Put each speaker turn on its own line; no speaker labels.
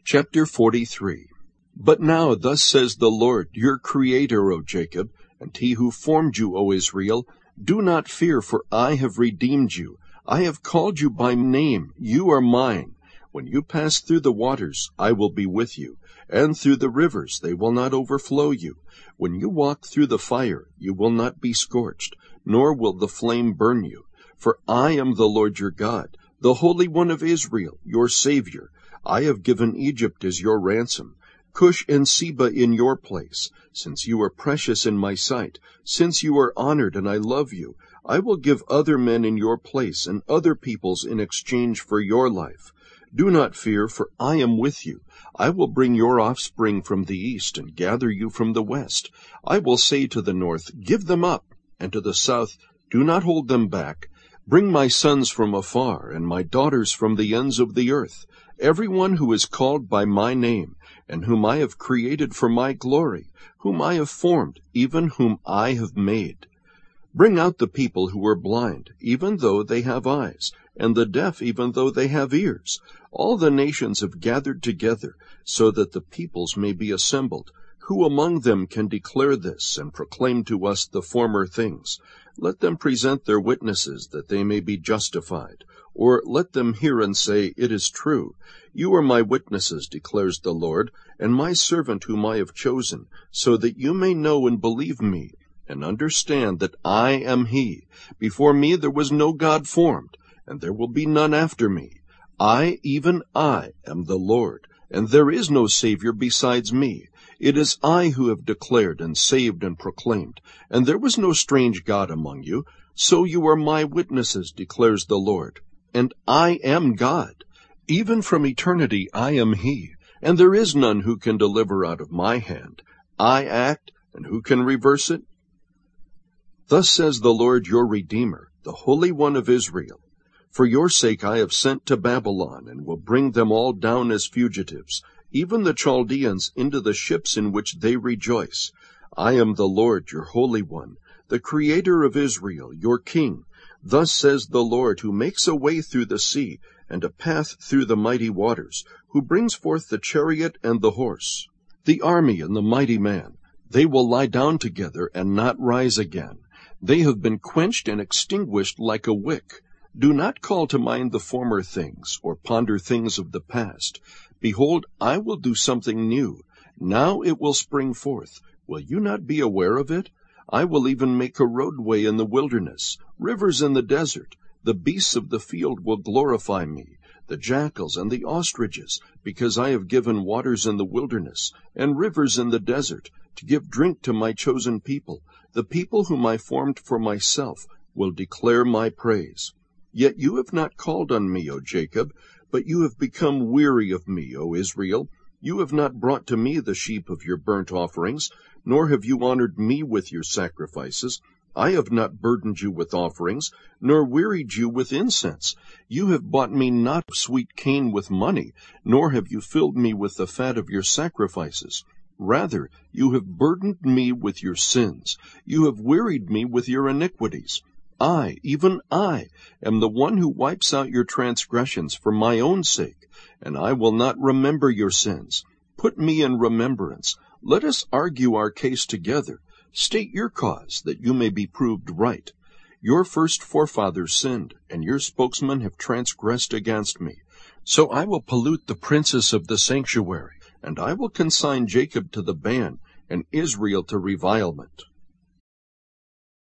Chapter 43. But now thus says the Lord, your Creator, O Jacob, and he who formed you, O Israel, do not fear, for I have redeemed you. I have called you by name, you are mine. When you pass through the waters, I will be with you, and through the rivers, they will not overflow you. When you walk through the fire, you will not be scorched, nor will the flame burn you. For I am the Lord your God, the Holy One of Israel, your Savior. I have given Egypt as your ransom, Cush and Seba in your place. Since you are precious in my sight, since you are honored and I love you, I will give other men in your place and other peoples in exchange for your life. Do not fear, for I am with you. I will bring your offspring from the east and gather you from the west. I will say to the north, give them up, and to the south, do not hold them back. Bring my sons from afar and my daughters from the ends of the earth. Everyone who is called by my name, and whom I have created for my glory, whom I have formed, even whom I have made. Bring out the people who are blind, even though they have eyes, and the deaf even though they have ears. All the nations have gathered together, so that the peoples may be assembled. Who among them can declare this, and proclaim to us the former things? Let them present their witnesses, that they may be justified. Or let them hear and say, it is true. You are my witnesses, declares the Lord, and my servant whom I have chosen, so that you may know and believe me, and understand that I am he. Before me there was no God formed, and there will be none after me. I, even I, am the Lord, and there is no Savior besides me. It is I who have declared and saved and proclaimed, and there was no strange God among you. So you are my witnesses, declares the Lord. And I am God. Even from eternity I am he, and there is none who can deliver out of my hand. I act, and who can reverse it? Thus says the Lord your Redeemer, the Holy One of Israel. For your sake I have sent to Babylon, and will bring them all down as fugitives, even the Chaldeans into the ships in which they rejoice. I am the Lord your Holy One, the Creator of Israel, your King. Thus says the Lord, who makes a way through the sea, and a path through the mighty waters, who brings forth the chariot and the horse, the army and the mighty man. They will lie down together and not rise again. They have been quenched and extinguished like a wick. Do not call to mind the former things, or ponder things of the past. Behold, I will do something new. Now it will spring forth. Will you not be aware of it? I will even make a roadway in the wilderness, rivers in the desert. The beasts of the field will glorify me, the jackals and the ostriches, because I have given waters in the wilderness, and rivers in the desert, to give drink to my chosen people. The people whom I formed for myself will declare my praise. Yet you have not called on me, O Jacob, but you have become weary of me, O Israel. You have not brought to me the sheep of your burnt offerings, nor have you honored me with your sacrifices. I have not burdened you with offerings, nor wearied you with incense. You have bought me not sweet cane with money, nor have you filled me with the fat of your sacrifices. Rather, you have burdened me with your sins. You have wearied me with your iniquities. I, even I, am the one who wipes out your transgressions for my own sake, and I will not remember your sins. Put me in remembrance. Let us argue our case together. State your cause, that you may be proved right. Your first forefathers sinned, and your spokesmen have transgressed against me. So I will pollute the princes of the sanctuary, and I will consign Jacob to the ban, and Israel to revilement.